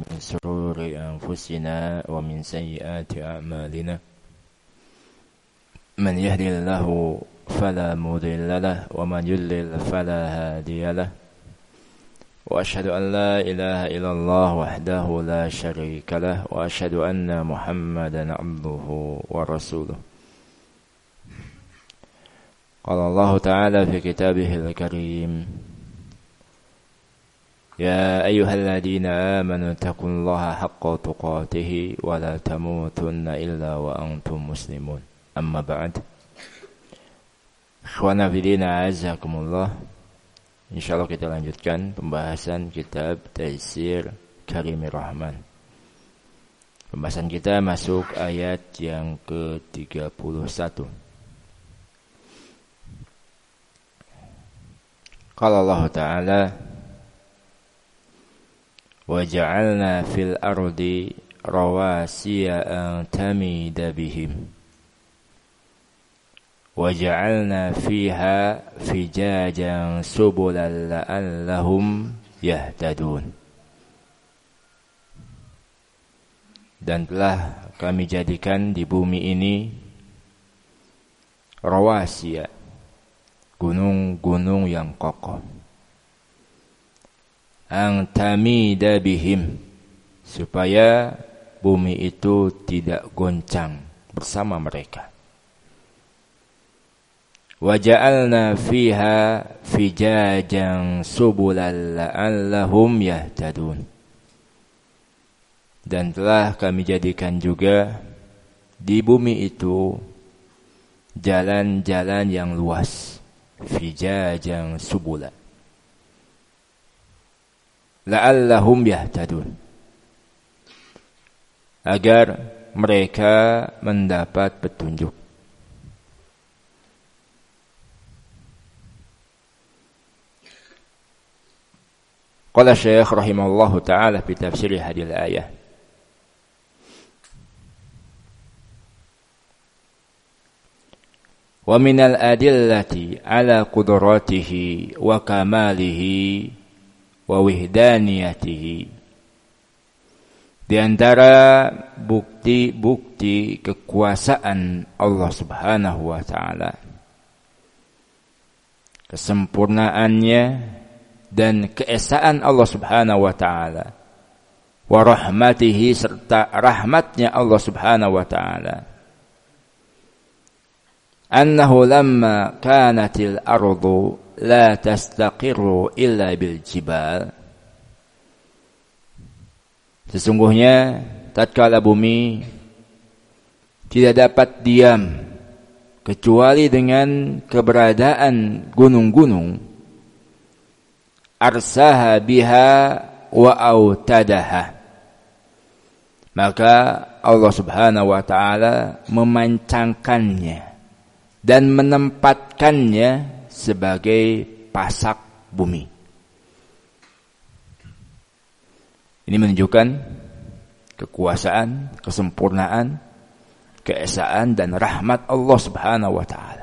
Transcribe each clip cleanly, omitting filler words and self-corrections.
من شرور أنفسنا ومن سيئات أعمالنا من يهدي الله فلا مضل له ومن يضلل فلا هادي له وأشهد أن لا إله إلا الله وحده لا شريك له وأشهد أن محمدا عبده ورسوله. قال الله تعالى في كتابه الكريم: يا أيها الذين آمنوا اتقوا الله حق تقاته ولا تموتن إلا وأنتم مسلمون. أما بعد. Ikhwana fillah azakumullah. Insyaallah kita lanjutkan pembahasan kitab Taisir Karimir Rahman. Pembahasan kita masuk ayat yang ke-31. Qala Allah Ta'ala: وَجَعَلْنَا فِي الْأَرْضِ رَوَاسِيَ أَن تَمِيدَ بِهِمْ وَجَعَلْنَا فِيهَا فِجَاجًا سُبُلًا لَعَلَّهُمْ يَهْتَدُونَ. Dan telah kami jadikan di bumi ini rawasiya, gunung-gunung yang kokoh, ang tamida bihim, supaya bumi itu tidak goncang bersama mereka. Wa ja'alna fiha fijajan subulan la'allahum yahtadun. Dan telah kami jadikan juga di bumi itu jalan-jalan yang luas, fijajan subulan la'allahum yahtadun, agar mereka mendapat petunjuk. Qala Syekh rahimahullahu ta'ala fi tafsir hadhihi al-ayah: wa minal adillati ala qudratihi wa kamalihi wa wihdaniyatihi. Di antara bukti-bukti kekuasaan Allah Subhanahu wa taala, kesempurnaannya dan keesaan Allah Subhanahu wa taala, wa rahmatihi, serta rahmatnya Allah Subhanahu wa taala, annahu lamma kanatil ardu la tastaqirru illa bil jibal. Sesungguhnya tatkala bumi tidak dapat diam kecuali dengan keberadaan gunung-gunung, arsaha biha wa autadaha, maka Allah Subhanahu wa taala memancangkannya dan menempatkannya sebagai pasak bumi. Ini menunjukkan kekuasaan, kesempurnaan, keesaan dan rahmat Allah Subhanahu wa taala.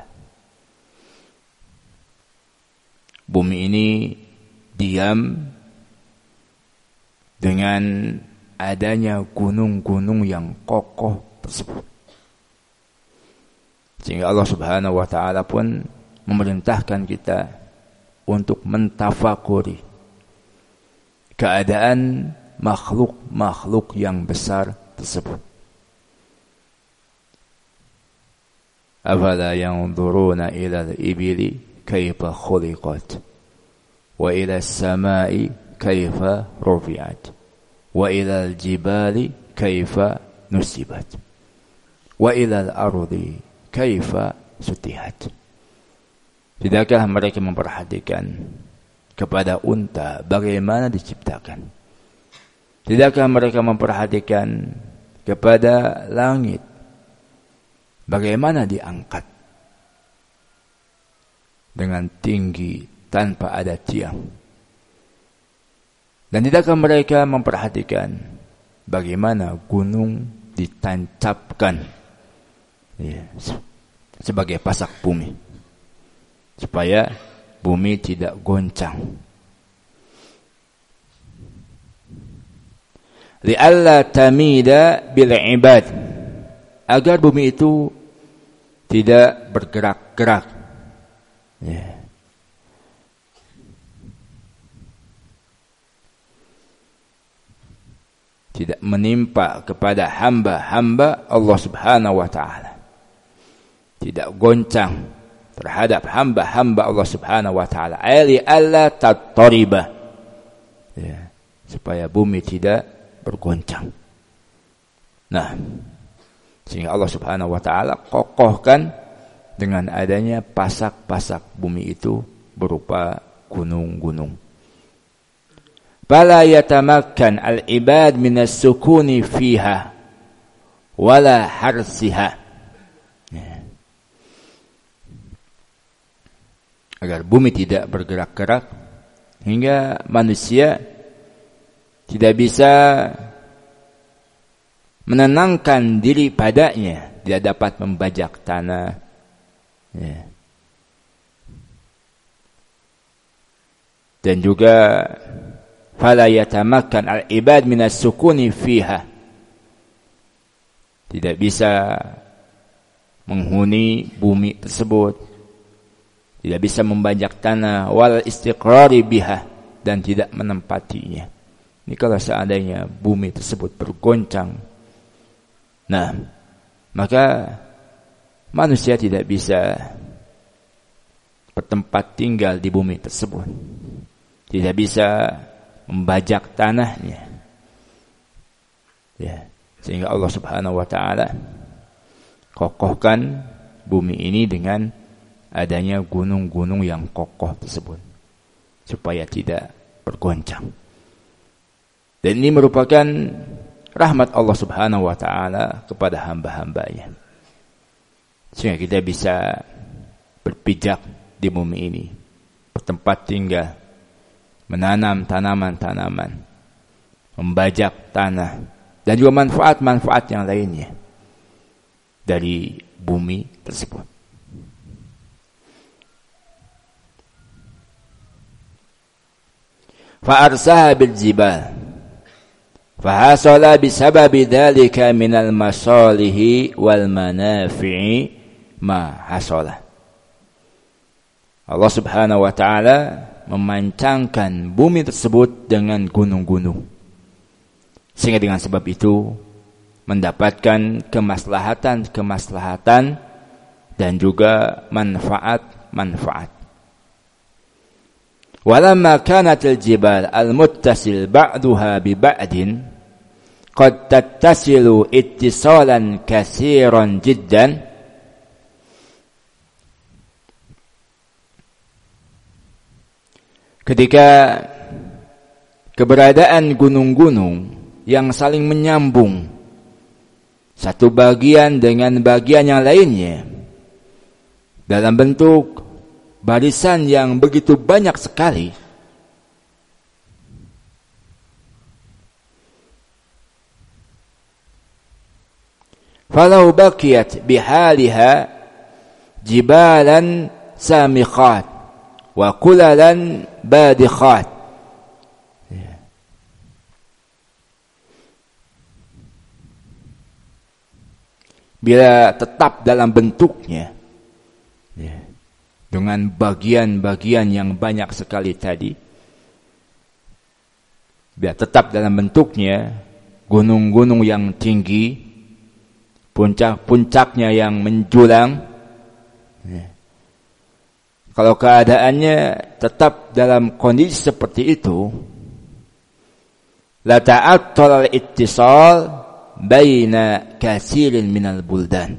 Bumi ini diam dengan adanya gunung-gunung yang kokoh tersebut, sehingga Allah Subhanahu wa taala pun memerintahkan kita untuk mentafakuri keadaan makhluk-makhluk yang besar tersebut. Afala yanzuruna ila al-ibili kaifa khuliqat wa ila as-samai kaifa rufi'at wa ila al-jibali kaifa nusibat wa ila al-ardi kaifa sutihat. Tidakkah mereka memperhatikan kepada unta bagaimana diciptakan? Tidakkah mereka memperhatikan kepada langit bagaimana diangkat dengan tinggi tanpa ada tiang? Dan tidakkah mereka memperhatikan bagaimana gunung ditancapkan sebagai pasak bumi, supaya bumi tidak goncang. li'alla tamida bil ibad, agar bumi itu tidak bergerak-gerak. Ya. Tidak menimpa kepada hamba-hamba Allah Subhanahu wa ta'ala. Tidak goncang terhadap hamba-hamba Allah Subhanahu wa ta'ala. Li alla tattariba. Ya, supaya bumi tidak bergoncang. Nah, sehingga Allah Subhanahu wa ta'ala kokohkan dengan adanya pasak-pasak bumi itu berupa gunung-gunung. Fala yatamakkan al-ibad minas sukuni fiha wala harsiha. Agar bumi tidak bergerak-gerak hingga manusia tidak bisa menenangkan diri padanya, tidak dapat membajak tanah. Ya. Dan juga fala yatamakkan al-ibad minas sukuni fiha, tidak bisa menghuni bumi tersebut, tidak bisa membajak tanah, wal istiqrari biha, dan tidak menempatinya. Ini kalau seandainya bumi tersebut bergoncang, nah, maka manusia tidak bisa bertempat tinggal di bumi tersebut, tidak bisa membajak tanahnya. Ya, sehingga Allah Subhanahu wa ta'ala kokohkan bumi ini dengan adanya gunung-gunung yang kokoh tersebut supaya tidak bergoncang. Dan ini merupakan rahmat Allah Subhanahu wa ta'ala kepada hamba-hambanya, sehingga kita bisa berpijak di bumi ini, bertempat tinggal, menanam tanaman-tanaman, membajak tanah, dan juga manfaat-manfaat yang lainnya dari bumi tersebut. Fa'arsaha bil jibal fahasala bisababi dhalika minal masalihi wal manafi'i ma hasala. Allah Subhanahu wa ta'ala memancangkan bumi tersebut dengan gunung-gunung, sehingga dengan sebab itu mendapatkan kemaslahatan dan juga manfaat. Walamma kanatil jibal al-muttasil ba'duha bi ba'din qad tattasilu ittisalan katsiran jiddan, ketika keberadaan gunung-gunung yang saling menyambung satu bagian dengan bagian yang lainnya dalam bentuk barisan yang begitu banyak sekali, falau baqiyat bihaliha jibalan samikhat wa kulalan badikhat. Bila tetap dalam bentuknya, dengan bagian-bagian yang banyak sekali tadi, bila tetap dalam bentuknya, gunung-gunung yang tinggi, puncak-puncaknya yang menjulang, kalau keadaannya tetap dalam kondisi seperti itu, la ta'attal al-ittisal baina katsirin minal buldan,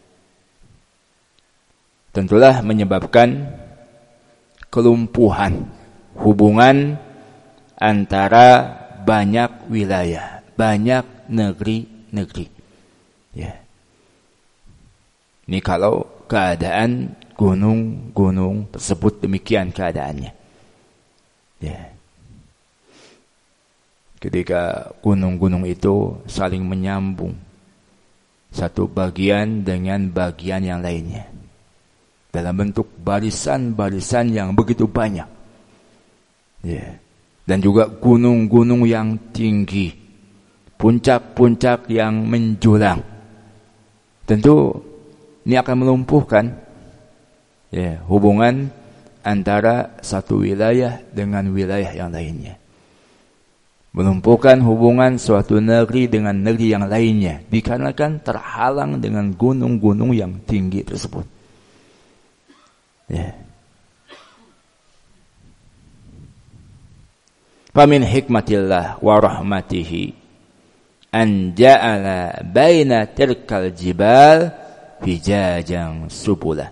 tentulah menyebabkan kelumpuhan hubungan antara banyak wilayah, banyak negeri-negeri. Ya. Ini kalau keadaan gunung-gunung tersebut demikian keadaannya. Ya. Ketika gunung-gunung itu saling menyambung satu bagian dengan bagian yang lainnya dalam bentuk barisan-barisan yang begitu banyak. Ya. Dan juga gunung-gunung yang tinggi, puncak-puncak yang menjulang. Tentu ini akan melumpuhkan hubungan antara satu wilayah dengan wilayah yang lainnya. Melumpuhkan hubungan suatu negeri dengan negeri yang lainnya dikarenakan terhalang dengan gunung-gunung yang tinggi tersebut. Famin hikmatillah wa rahmatihi an ja'ala baina tilkal jibal fijajan subula.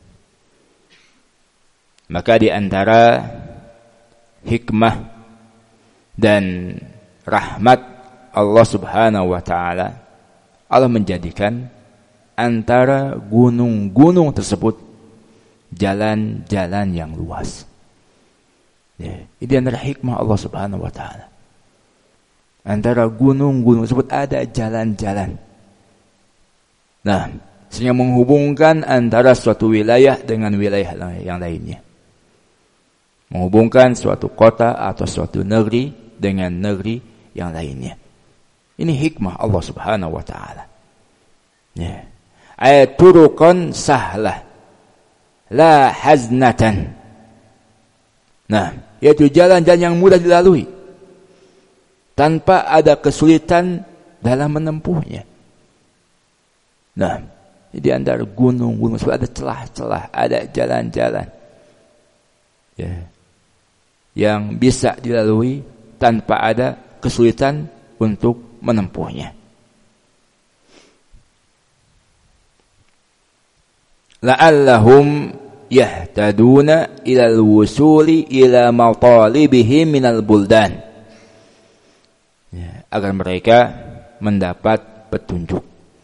Maka di antara hikmah dan rahmat Allah Subhanahu wa taala, Allah menjadikan antara gunung-gunung tersebut jalan-jalan yang luas. Ini antara hikmah Allah Subhanahu wa taala. Antara gunung-gunung tersebut ada jalan-jalan. Nah, sehingga menghubungkan antara suatu wilayah dengan wilayah yang lainnya. Menghubungkan suatu kota atau suatu negeri dengan negeri yang lainnya. Ini hikmah Allah Subhanahu wa taala. Ayat turuqan sahlah la haznatan. Nah, yaitu jalan-jalan yang mudah dilalui tanpa ada kesulitan dalam menempuhnya. Nah, di antara gunung-gunung ada celah-celah, ada jalan-jalan yang bisa dilalui tanpa ada kesulitan untuk menempuhnya. La'allahum yahtaduna ilal wusuli ila matalibihim minal buldan. Agar mereka mendapat petunjuk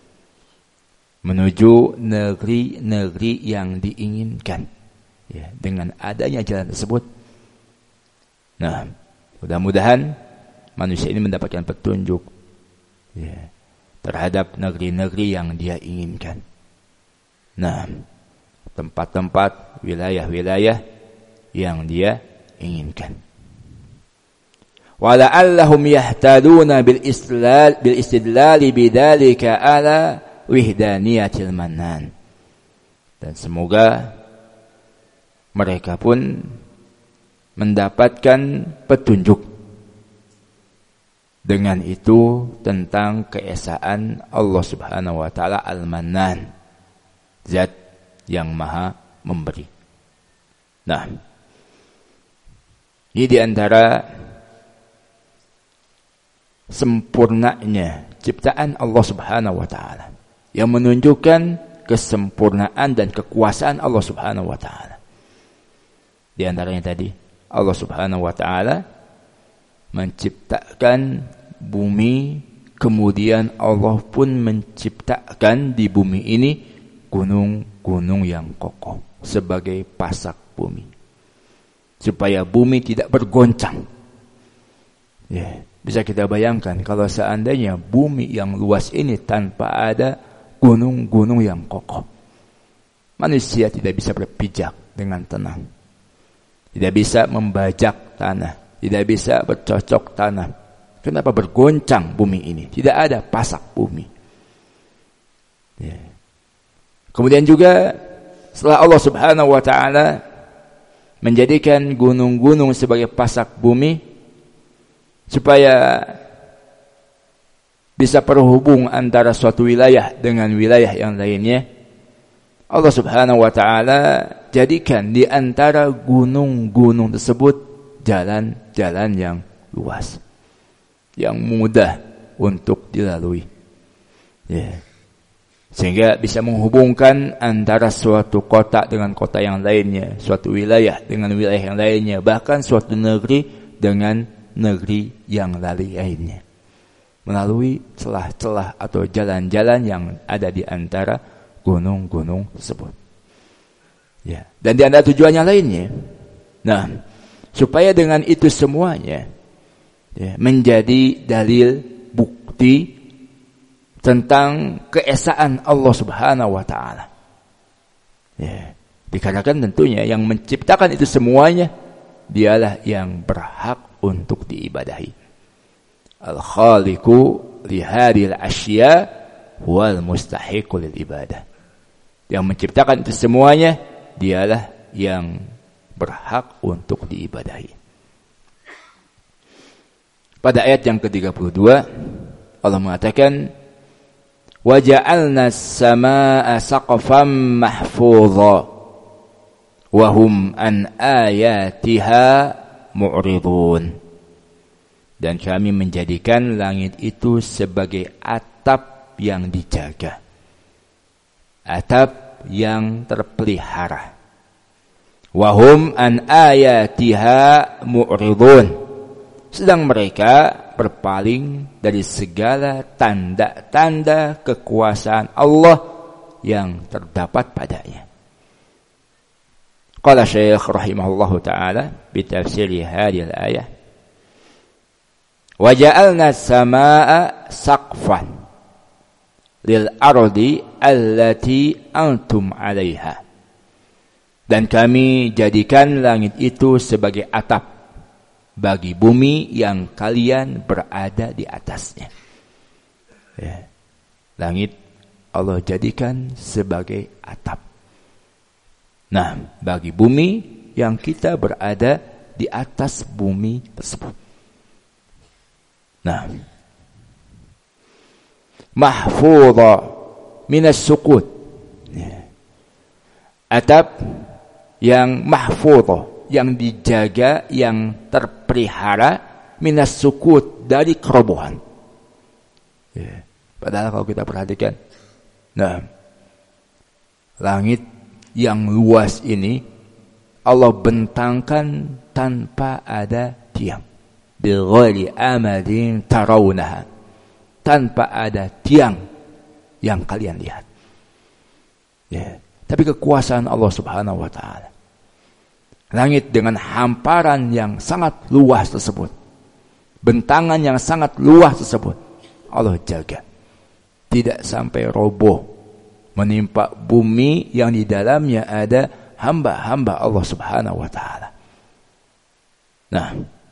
menuju negeri-negeri yang diinginkan. Dengan adanya jalan tersebut. Nah, mudah-mudahan manusia ini mendapatkan petunjuk terhadap negeri-negeri yang dia inginkan. Nah, tempat-tempat, wilayah-wilayah yang dia inginkan. Wala'allahum yahtaduna bil istidlal bidzalika ala wihdaniyatil mannan. Dan semoga mereka pun mendapatkan petunjuk dengan itu tentang keesaan Allah Subhanahu wa taala Al-Mannan, zat yang maha memberi. Nah, ini di antara sempurnanya ciptaan Allah Subhanahu wa taala yang menunjukkan kesempurnaan dan kekuasaan Allah Subhanahu wa taala. Di antaranya tadi Allah Subhanahu wa taala menciptakan bumi, kemudian Allah pun menciptakan di bumi ini gunung-gunung yang kokoh sebagai pasak bumi, supaya bumi tidak bergoncang. Bisa kita bayangkan kalau seandainya bumi yang luas ini tanpa ada gunung-gunung yang kokoh, manusia tidak bisa berpijak dengan tenang, tidak bisa membajak tanah, tidak bisa bercocok tanah. Kenapa bergoncang bumi ini? Tidak ada pasak bumi. Kemudian juga setelah Allah Subhanahu wa taala menjadikan gunung-gunung sebagai pasak bumi supaya bisa terhubung antara suatu wilayah dengan wilayah yang lainnya, Allah Subhanahu wa taala jadikan di antara gunung-gunung tersebut jalan-jalan yang luas, yang mudah untuk dilalui. Sehingga bisa menghubungkan antara suatu kota dengan kota yang lainnya, suatu wilayah dengan wilayah yang lainnya, bahkan suatu negeri dengan negeri yang lainnya, melalui celah-celah atau jalan-jalan yang ada di antara gunung-gunung tersebut. Dan di antara tujuannya lainnya, nah, supaya dengan itu semuanya menjadi dalil bukti tentang keesaan Allah Subhanahu wa taala. Dikarenakan tentunya yang menciptakan itu semuanya dialah yang berhak untuk diibadahi. Al-Khaliqu li hadhil asya wal mustahiqu lil ibadah. Yang menciptakan itu semuanya dialah yang berhak untuk diibadahi. Pada ayat yang ke-32 Allah mengatakan wa ja'alna as-samaa'a saqfan mahfudha wa hum an ayatiha mu'ridun. Dan kami menjadikan langit itu sebagai atap yang dijaga, atap yang terpelihara. Wa hum an ayatiha mu'ridun. Sedang mereka berpaling dari segala tanda-tanda kekuasaan Allah yang terdapat padanya. Qala Syekh rahimahullahu ta'ala bitafsiri hadhihi al-ayah wa ja'alna as-samaa'a saqfan lil ardi allati antum 'alaiha. Dan kami jadikan langit itu sebagai atap bagi bumi yang kalian berada di atasnya. Ya. Langit Allah jadikan sebagai atap. Nah, bagi bumi yang kita berada di atas bumi tersebut. Nah, mahfudha minas sukut. Ya. Atap yang mahfudha, yang dijaga, yang terpelihara minas sukut, dari kerobohan. Ya. Padahal kalau kita perhatikan, nah, langit yang luas ini Allah bentangkan tanpa ada tiang. Bighairi amadin tarawunaha, tanpa ada tiang yang kalian lihat. Ya. Tapi kekuasaan Allah Subhanahu wa ta'ala, langit dengan hamparan yang sangat luas tersebut, bentangan yang sangat luas tersebut, Allah jaga. Tidak sampai roboh menimpa bumi yang di dalamnya ada hamba-hamba Allah Subhanahu wa ta'ala. Nah,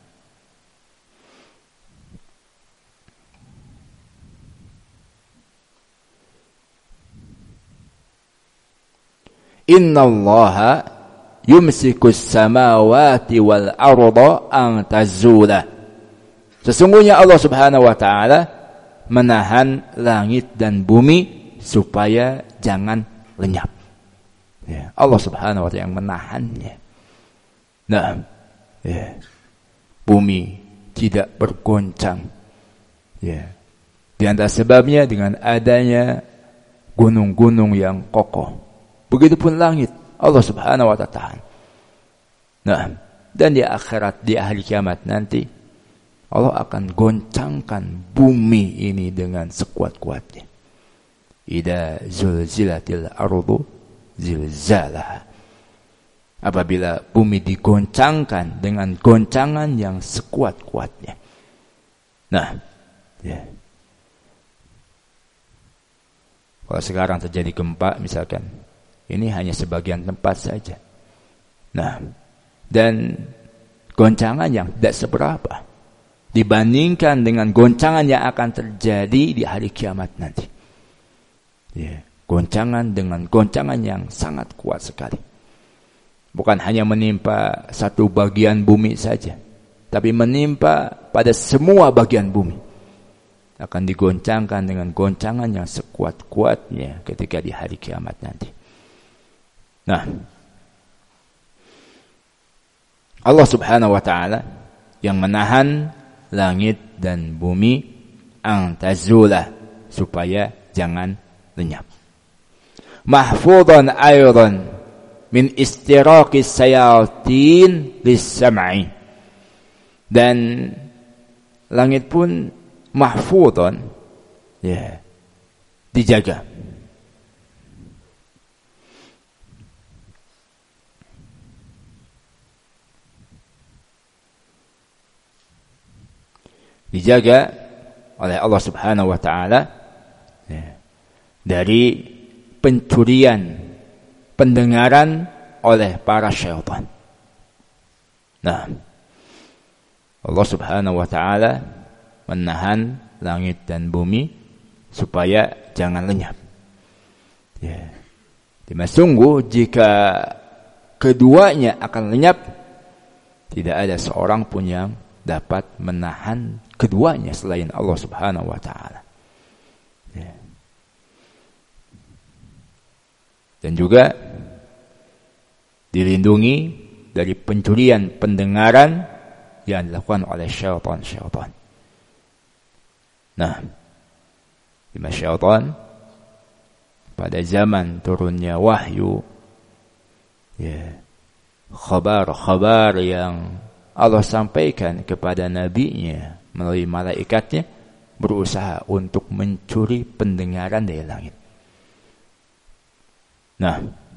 innallaha yumsikus samawati wal arda an tazula. Sesungguhnya Allah Subhanahu wa ta'ala menahan langit dan bumi supaya jangan lenyap. Ya, Allah Subhanahu wa ta'ala yang menahannya. Nah, ya, bumi tidak bergoncang. Ya. Di antara sebabnya dengan adanya gunung-gunung yang kokoh. Begitupun langit, Allah Subhanahu wa ta'ala tahan. Nah, dan di akhirat, di hari kiamat nanti, Allah akan goncangkan bumi ini dengan sekuat-kuatnya. Idza zulzilatil ardu zilzalaha. Apabila bumi digoncangkan dengan goncangan yang sekuat-kuatnya. Nah, ya. Kalau sekarang terjadi gempa misalkan, ini hanya sebagian tempat saja. Nah, dan goncangan yang tidak seberapa dibandingkan dengan goncangan yang akan terjadi di hari kiamat nanti. Ya, goncangan dengan goncangan yang sangat kuat sekali. Bukan hanya menimpa satu bagian bumi saja, tapi menimpa pada semua bagian bumi. Akan digoncangkan dengan goncangan yang sekuat-kuatnya ketika di hari kiamat nanti. Nah, Allah Subhanahu wa ta'ala yang menahan langit dan bumi an tazula, supaya jangan lenyap. Mahfudhan aydan min istiraqis sayatin lis-sam'i. Dan langit pun mahfudhan, ya, dijaga. Dijaga oleh Allah Subhanahu wa ta'ala, ya, dari pencurian pendengaran oleh para syaitan. Nah, Allah Subhanahu wa ta'ala menahan langit dan bumi supaya jangan lenyap. Ya. Sungguh jika keduanya akan lenyap, tidak ada seorang pun yang dapat menahan keduanya selain Allah Subhanahu wa taala. Ya. Dan juga dilindungi dari pencurian pendengaran yang dilakukan oleh syaitan. Nah, lima syaitan pada zaman turunnya wahyu, ya, khabar-khabar yang Allah sampaikan kepada nabinya melalui malaikatnya, berusaha untuk mencuri pendengaran dari langit. Nah,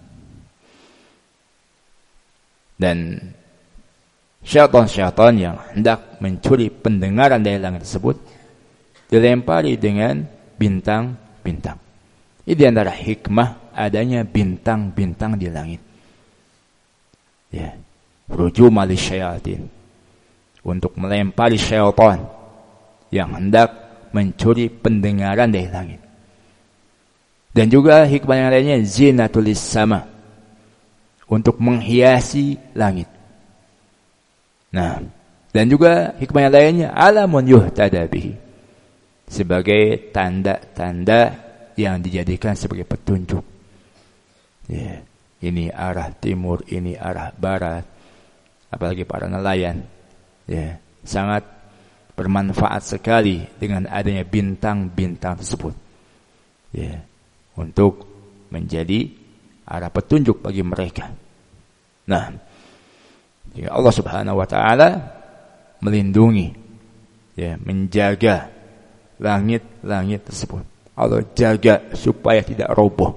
dan syaitan-syaitan yang hendak mencuri pendengaran dari langit tersebut dilempari dengan bintang-bintang. Ini di antara hikmah adanya bintang-bintang di langit. Ya, rujuma lisyayatin, untuk melempari syaitan yang hendak mencuri pendengaran dari langit. Dan juga hikmah yang lainnya zinatul sama, untuk menghiasi langit. Nah, dan juga hikmah yang lainnya alamun yuhtada bihi, sebagai tanda-tanda yang dijadikan sebagai petunjuk. Ya, ini arah timur, ini arah barat. Apalagi para nelayan, ya, sangat bermanfaat sekali dengan adanya bintang-bintang tersebut. Ya, untuk menjadi arah petunjuk bagi mereka. Nah, jika Allah Subhanahu wa taala melindungi, ya, menjaga langit-langit tersebut. Allah jaga supaya tidak roboh.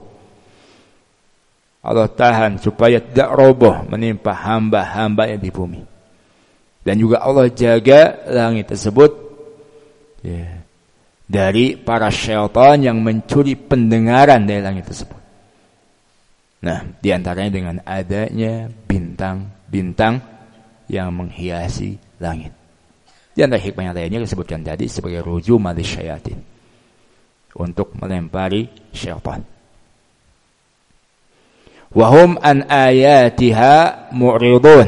Allah tahan supaya tidak roboh menimpa hamba-hamba yang di bumi. Dan juga Allah jaga langit tersebut, ya, dari para syaitan yang mencuri pendengaran dari langit tersebut. Nah, diantaranya dengan adanya bintang-bintang yang menghiasi langit. Di antara hikmah yang lainnya disebutkan tadi sebagai rujuma lisyayatin, untuk melempari syaitan. Wahum an ayatiha mu'ridun.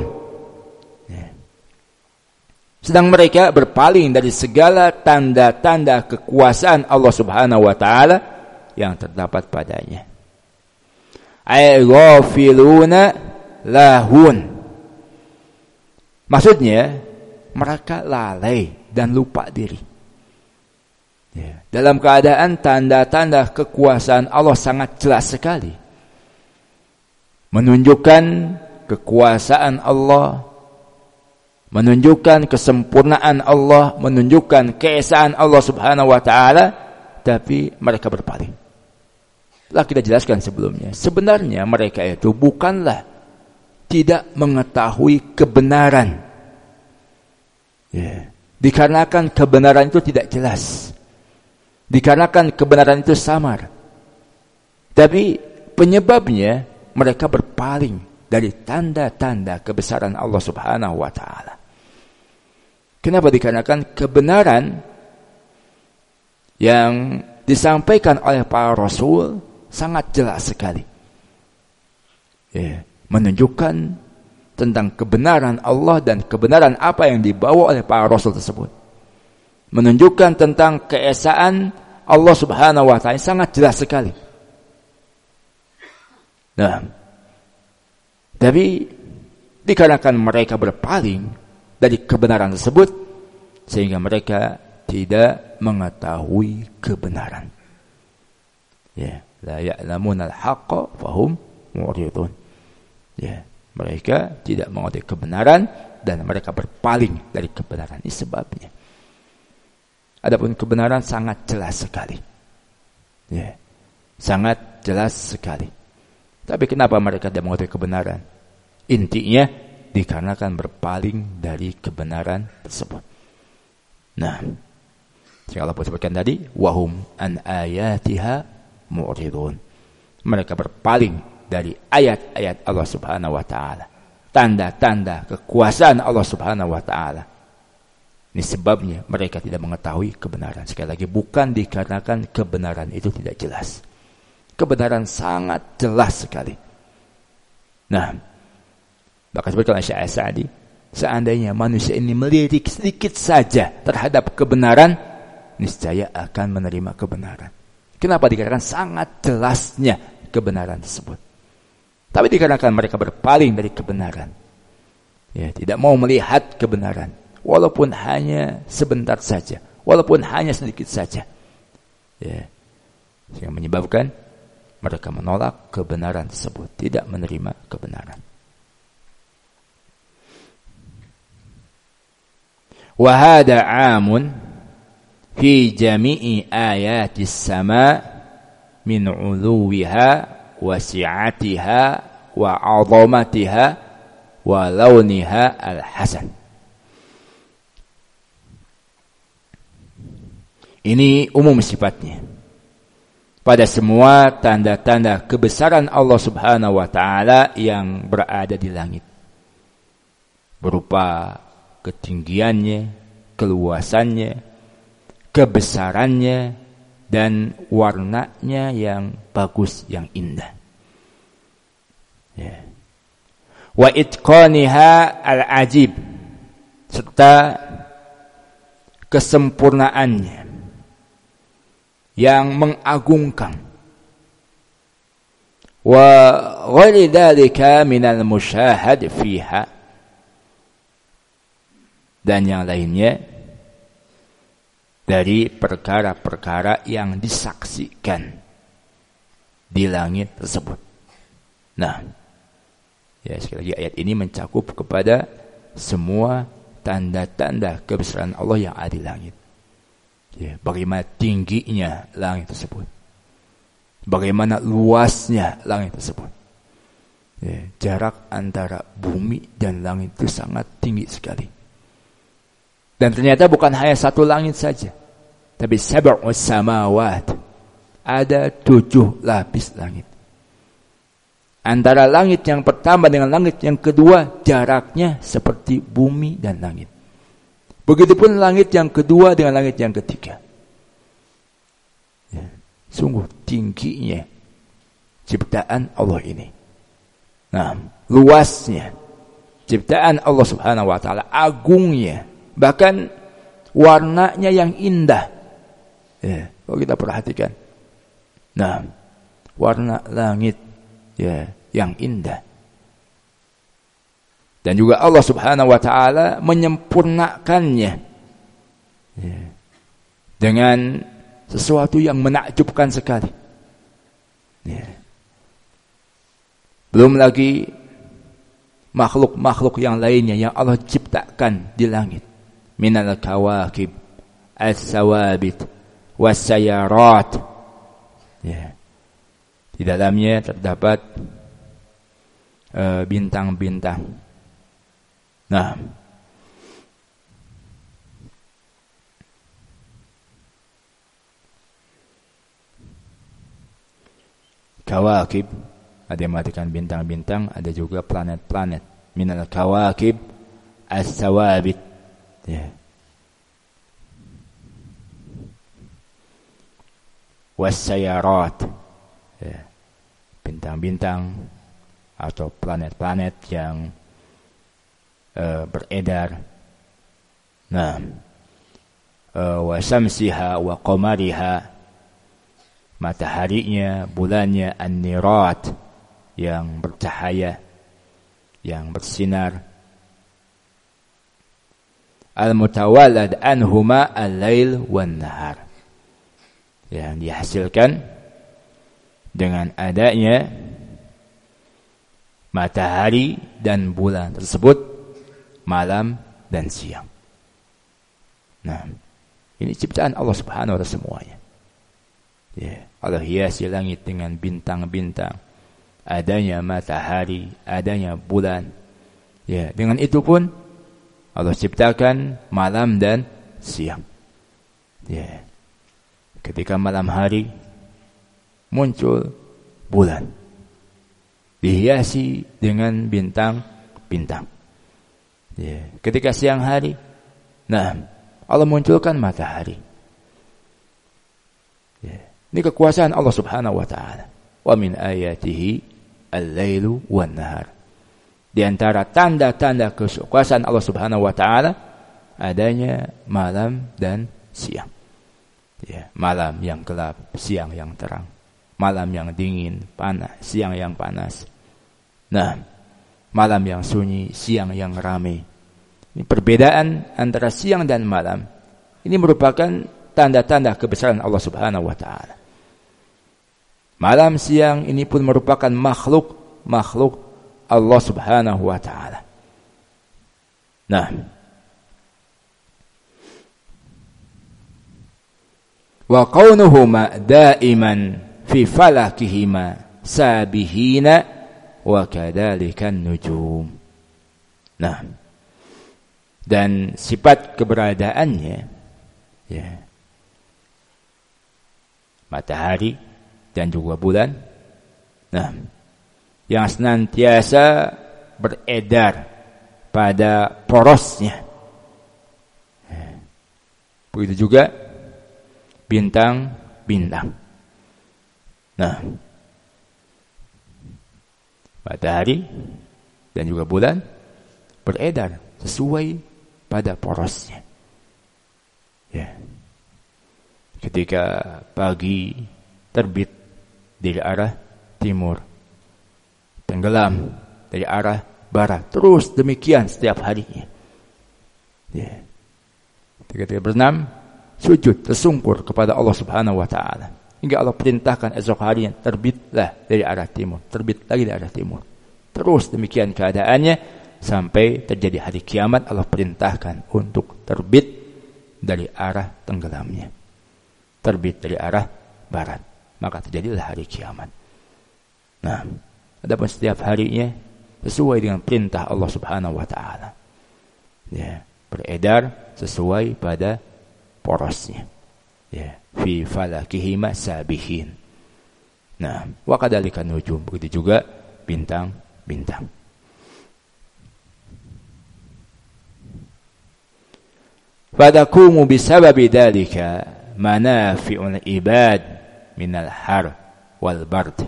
Sedang mereka berpaling dari segala tanda-tanda kekuasaan Allah Subhanahu wa taala yang terdapat padanya. Ay ghafiluna lahun. Maksudnya mereka lalai dan lupa diri. Ya. Dalam keadaan tanda-tanda kekuasaan Allah sangat jelas sekali, menunjukkan kekuasaan Allah, menunjukkan kesempurnaan Allah, menunjukkan keesaan Allah Subhanahu wa taala, tapi mereka berpaling. Telah kita jelaskan sebelumnya, sebenarnya mereka itu bukanlah tidak mengetahui kebenaran. Ya. Dikarenakan kebenaran itu tidak jelas, dikarenakan kebenaran itu samar. Tapi penyebabnya mereka berpaling dari tanda-tanda kebesaran Allah Subhanahu wa taala. Kenapa? Dikarenakan kebenaran yang disampaikan oleh para rasul sangat jelas sekali. Ya, menunjukkan tentang kebenaran Allah dan kebenaran apa yang dibawa oleh para rasul tersebut. Menunjukkan tentang keesaan Allah Subhanahu wa taala sangat jelas sekali. Nah, tapi dikarenakan mereka berpaling dari kebenaran tersebut, sehingga mereka tidak mengetahui kebenaran. Ya, la ya'lamunal haqqa fahum mu'ridun. Ya, mereka tidak mengetahui kebenaran dan mereka berpaling dari kebenaran. Ini sebabnya. Adapun kebenaran sangat jelas sekali. Ya, sangat jelas sekali. Tapi kenapa mereka tidak mengetahui kebenaran? Intinya dikarenakan berpaling dari kebenaran tersebut. Nah, yang Allah sebutkan tadi, wahum an ayatiha mu'ridun. Mereka berpaling dari ayat-ayat Allah Subhanahu wa taala, tanda-tanda kekuasaan Allah Subhanahu wa taala. Ini sebabnya mereka tidak mengetahui kebenaran. Sekali lagi, bukan dikarenakan kebenaran itu tidak jelas. Kebenaran sangat jelas sekali. Nah, maka seperti oleh Syekh Sa'di, seandainya manusia ini melirik sedikit saja terhadap kebenaran, niscaya akan menerima kebenaran. Kenapa? Dikarenakan sangat jelasnya kebenaran tersebut. Tapi dikarenakan mereka berpaling dari kebenaran, ya, tidak mau melihat kebenaran, walaupun hanya sebentar saja, walaupun hanya sedikit saja, ya, yang menyebabkan mereka menolak kebenaran tersebut, tidak menerima kebenaran. Wa hada 'amun fi jami'i ayatis sama min 'uluwiha wa si'atiha wa 'azamatiha wa launiha al-hasan. Ini umum sifatnya pada semua tanda-tanda kebesaran Allah Subhanahu wa taala yang berada di langit, berupa ketinggiannya, keluasannya, kebesarannya, dan warnanya yang bagus, yang indah. Ya. Wa itqaniha al-ajib, serta kesempurnaannya yang mengagungkan. Wa ghairi dzalika minal musyahad fiha, dan yang lainnya dari perkara-perkara yang disaksikan di langit tersebut. Nah, ya, sekali lagi ayat ini mencakup kepada semua tanda-tanda kebesaran Allah yang ada di langit. Ya, bagaimana tingginya langit tersebut, bagaimana luasnya langit tersebut. Ya, jarak antara bumi dan langit itu sangat tinggi sekali. Dan ternyata bukan hanya satu langit saja, tapi sab'us samawat, ada 7 lapis langit. Antara langit yang pertama dengan langit yang kedua jaraknya seperti bumi dan langit. Begitupun langit yang kedua dengan langit yang ketiga. Ya, sungguh tingginya ciptaan Allah ini. Nah, luasnya ciptaan Allah Subhanahu wa taala, agungnya, bahkan warnanya yang indah. Ya, kalau kita perhatikan. Nah, warna langit, ya, yang indah. Dan juga Allah Subhanahu wa taala menyempurnakannya, ya, dengan sesuatu yang menakjubkan sekali. Ya. Belum lagi makhluk-makhluk yang lainnya yang Allah ciptakan di langit. Minal kawakib, as-sawabit, was-sayarat. Ya. Di dalamnya terdapat bintang-bintang. Nah, kawakib, ada yang mengatakan bintang-bintang, ada juga planet-planet. Minal kawakib as-sawabit. Ya. Was-sayarat. Ya. Bintang-bintang atau planet-planet yang beredar. Nah, wa samsiha wa qamariha, mataharinya, bulannya, an-nirat, yang bercahaya, yang bersinar. Al-mutawalad anhuma al-lail wan nahar, yang dihasilkan dengan adanya matahari dan bulan tersebut, malam dan siang. Nah, ini ciptaan Allah Subhanahu wa taala semuanya. Ya, Allah hiasi langit dengan bintang-bintang, adanya matahari, adanya bulan. Ya, dengan itu pun Allah ciptakan malam dan siang. Ya. Ketika malam hari muncul bulan, dihiasi dengan bintang-bintang. Ya. Ketika siang hari, nah, Allah munculkan matahari. Ya. Ini kekuasaan Allah Subhanahu wa taala. Wa min ayatihi al-lailu wan nahar. Di antara tanda-tanda kekuasaan Allah Subhanahu wa taala adanya malam dan siang. Ya, malam yang gelap, siang yang terang. Malam yang dingin, panas, siang yang panas. Nah, malam yang sunyi, siang yang ramai. Ini perbedaan antara siang dan malam. Ini merupakan tanda-tanda kebesaran Allah Subhanahu wa taala. Malam siang ini pun merupakan makhluk Allah Subhanahu wa taala. Nah, wa kaunuhuma daiman fi falakihima sabihina wa kadzalikan nujum. Nah, dan sifat keberadaannya, ya, matahari dan juga bulan, nah, yang senantiasa beredar pada porosnya. Begitu juga bintang-bintang. Nah, matahari dan juga bulan beredar sesuai pada porosnya. Ya. Ketika pagi terbit dari arah timur, tenggelam dari arah barat, terus demikian setiap harinya. Ya. Ketika berenam, sujud tersungkur kepada Allah Subhanahu wa taala. Hingga Allah perintahkan esok harinya terbitlah dari arah timur, terbit lagi dari arah timur. Terus demikian keadaannya sampai terjadi hari kiamat. Allah perintahkan untuk terbit dari arah tenggelamnya, terbit dari arah barat, maka terjadilah hari kiamat. Nah, adapun setiap harinya sesuai dengan perintah Allah Subhanahu wa taala. Ya, beredar sesuai pada porosnya. Ya, fi falakihima sabihin. Nah, wa kadzalika nujum, begitu juga bintang-bintang. Fadakumu bisababi dzalika manafi'ul ibad minal har wal bard.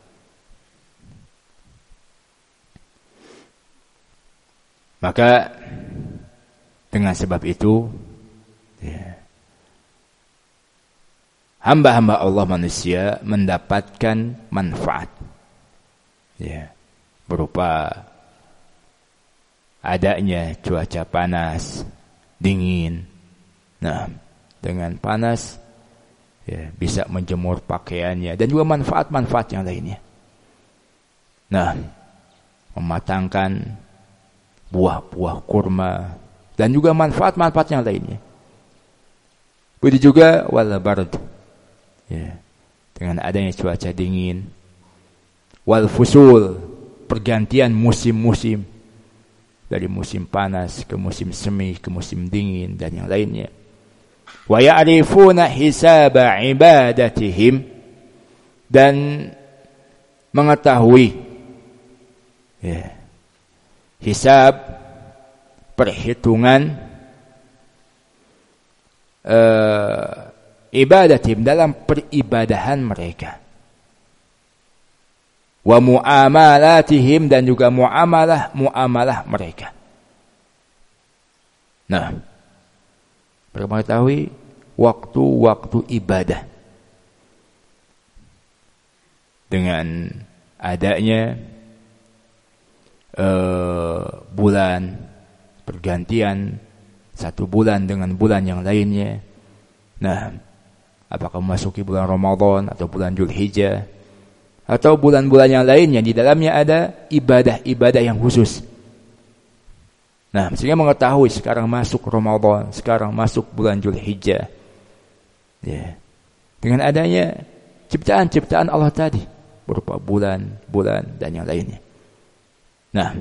Maka dengan sebab itu, ya, hamba-hamba Allah manusia mendapatkan manfaat, ya, berupa adanya cuaca panas, dingin. Nah, dengan panas, ya, bisa menjemur pakaiannya dan juga manfaat-manfaat yang lainnya. Nah, mematangkan buah-buah kurma dan juga manfaat-manfaat yang lainnya. Begitu juga wal bard, ya, dengan adanya cuaca dingin, wal fusul, pergantian musim-musim dari musim panas ke musim semi ke musim dingin dan yang lainnya. Wa ya'rifuna hisaba ibadatihim, dan mengetahui, ya, hisab, perhitungan ibadatihim, dalam peribadahan mereka. Wa muamalatihim, dan juga muamalah mereka. Nah, mereka mengetahui waktu-waktu ibadah dengan adanya bulan, pergantian satu bulan dengan bulan yang lainnya. Nah, apakah memasuki bulan Ramadan atau bulan Dzulhijjah atau bulan-bulan yang lainnya, di dalamnya ada ibadah-ibadah yang khusus. Nah, sehingga mengetahui sekarang masuk Ramadan, sekarang masuk bulan Dzulhijjah. Ya. Dengan adanya ciptaan-ciptaan Allah tadi, berupa bulan dan yang lainnya. Nah,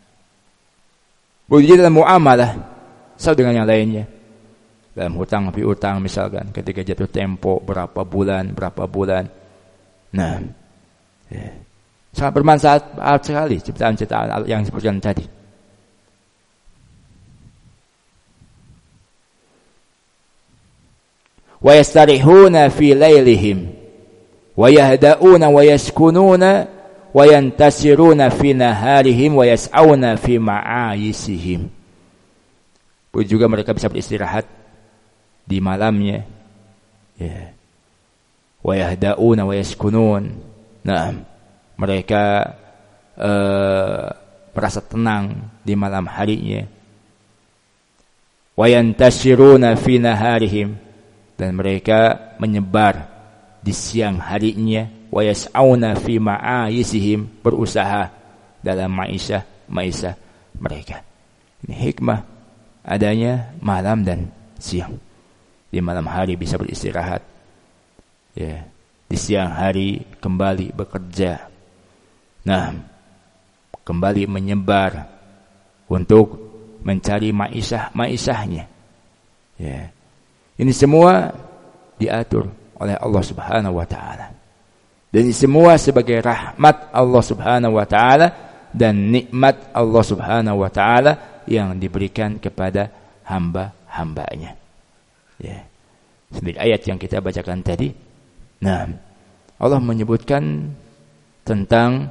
begitu dalam muamalah, sama dengan yang lainnya. Dalam hutang piutang misalkan, ketika jatuh tempo berapa bulan. Nah, ya, sangat bermanfaat sekali ciptaan-ciptaan yang disebutkan tadi. wa yastarihuna fi lailihim wa yahda'una wa yaskununa wa yantasiruna fi naharihim wa yas'auna fi ma'ayisihim. Juga mereka bisa beristirahat di malamnya. Ya. Wa yahda'una wa yaskunun. Nah, mereka merasa tenang di malam harinya. Wa yantasiruna fi naharihim, dan mereka menyebar di siang harinya. Wa yas'auna fi ma'ayisihim, berusaha dalam maisha mereka. Ini hikmah adanya malam dan siang. Di malam hari bisa beristirahat, ya. Di siang hari kembali bekerja. Nah, kembali menyebar untuk mencari maishahnya. Ya. Ini semua diatur oleh Allah Subhanahu wa taala. Dan ini semua sebagai rahmat Allah Subhanahu wa taala dan nikmat Allah Subhanahu wa taala yang diberikan kepada hamba-hambanya. Ya. Seperti ayat yang kita bacakan tadi. Nah, Allah menyebutkan tentang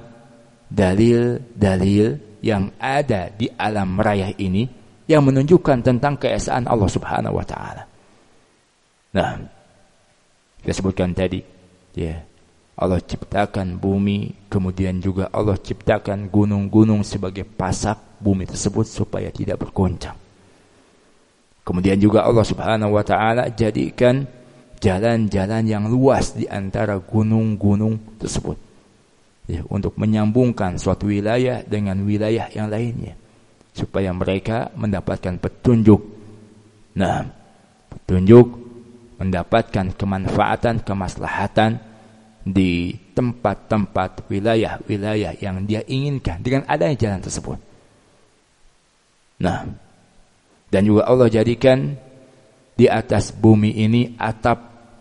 dalil-dalil yang ada di alam raya ini yang menunjukkan tentang keesaan Allah Subhanahu wa taala. Nah, kita sebutkan tadi, ya. Allah ciptakan bumi, kemudian juga Allah ciptakan gunung-gunung sebagai pasak bumi tersebut supaya tidak bergoncang. Kemudian juga Allah Subhanahu wa taala jadikan jalan-jalan yang luas di antara gunung-gunung tersebut, ya, untuk menyambungkan suatu wilayah dengan wilayah yang lainnya supaya mereka mendapatkan petunjuk. Nah, petunjuk, mendapatkan kemanfaatan, kemaslahatan di tempat-tempat wilayah-wilayah yang dia inginkan dengan adanya jalan tersebut. Nah, dan juga Allah jadikan di atas bumi ini atap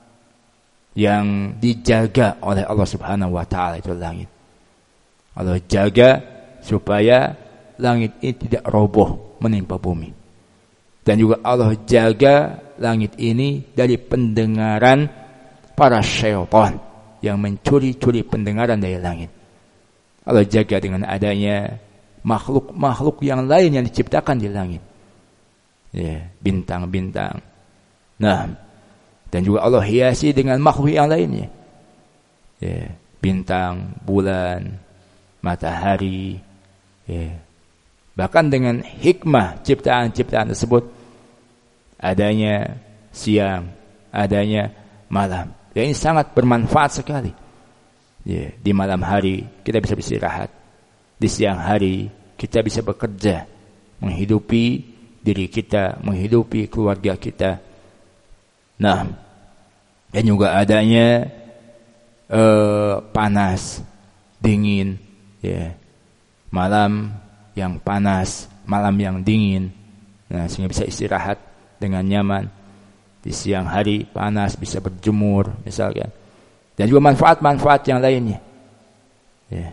yang dijaga oleh Allah Subhanahu wa taala, itu langit. Allah jaga supaya langit ini tidak roboh menimpa bumi. Dan juga Allah jaga langit ini dari pendengaran para syaitan yang mencuri-curi pendengaran dari langit. Allah jaga dengan adanya makhluk-makhluk yang lain yang diciptakan di langit. Ya, bintang-bintang. Nah, dan juga Allah hiasi dengan makhluk yang lainnya. Ya, bintang, bulan, matahari, ya. Bahkan dengan hikmah ciptaan-ciptaan tersebut, adanya siang, adanya malam. Dan ini sangat bermanfaat sekali. Ya, di malam hari kita bisa beristirahat. Di siang hari kita bisa bekerja, menghidupi diri kita, menghidupi keluarga kita. Nah, dan juga adanya panas, dingin, ya. Malam yang panas, malam yang dingin. Nah, sehingga bisa istirahat dengan nyaman. Di siang hari panas bisa berjemur misalkan. Dan juga manfaat-manfaat yang lainnya. Ya.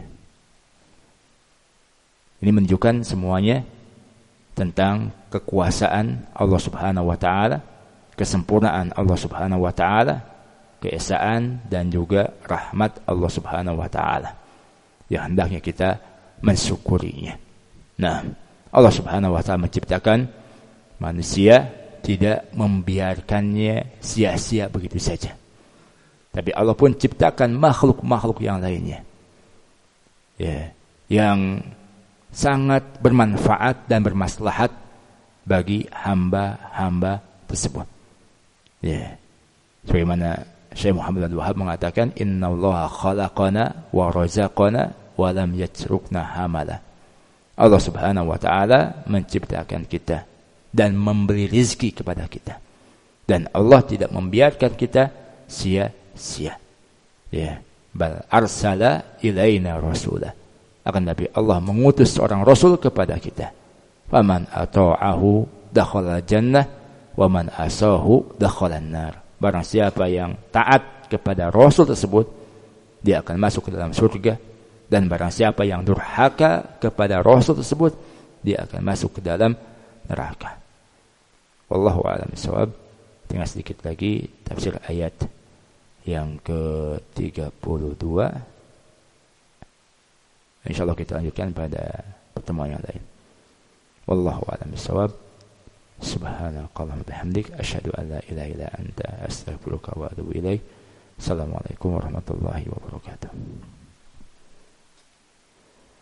Ini menunjukkan semuanya tentang kekuasaan Allah Subhanahu wa taala, kesempurnaan Allah Subhanahu wa taala, keesaan dan juga rahmat Allah Subhanahu wa taala yang hendaknya kita mensyukurinya. Nah, Allah Subhanahu wa taala menciptakan manusia tidak membiarkannya sia-sia begitu saja. Tapi Allah pun ciptakan makhluk-makhluk yang lainnya. Ya, yang sangat bermanfaat dan bermaslahat bagi hamba-hamba tersebut. Ya. Sebagaimana Syekh Muhammad bin Wahab mengatakan, "Innallaha khalaqana wa razaqana wa lam yatrukna hamala." Allah Subhanahu wa taala menciptakan kita dan memberi rezeki kepada kita. Dan Allah tidak membiarkan kita sia-sia. Ya, bal arsala ilaina rasulah. Akan tapi Allah mengutus seorang rasul kepada kita. Faman ata'ahu dakhala jannah wa man asahu dakhala nar. Barang siapa yang taat kepada rasul tersebut, dia akan masuk ke dalam surga, dan barang siapa yang durhaka kepada rasul tersebut, dia akan masuk ke dalam neraka. Wallahu a'lam bishawab. tinggal sedikit lagi tafsir ayat yang ke-32. Insyaallah kita lanjutkan pada pertemuan yang lain. Wallahu a'lam bishawab. Subhanakallahumma bihamdik asyhadu an la ilaha illa anta astaghfiruka wa atubu ilaik. Assalamualaikum warahmatullahi wabarakatuh.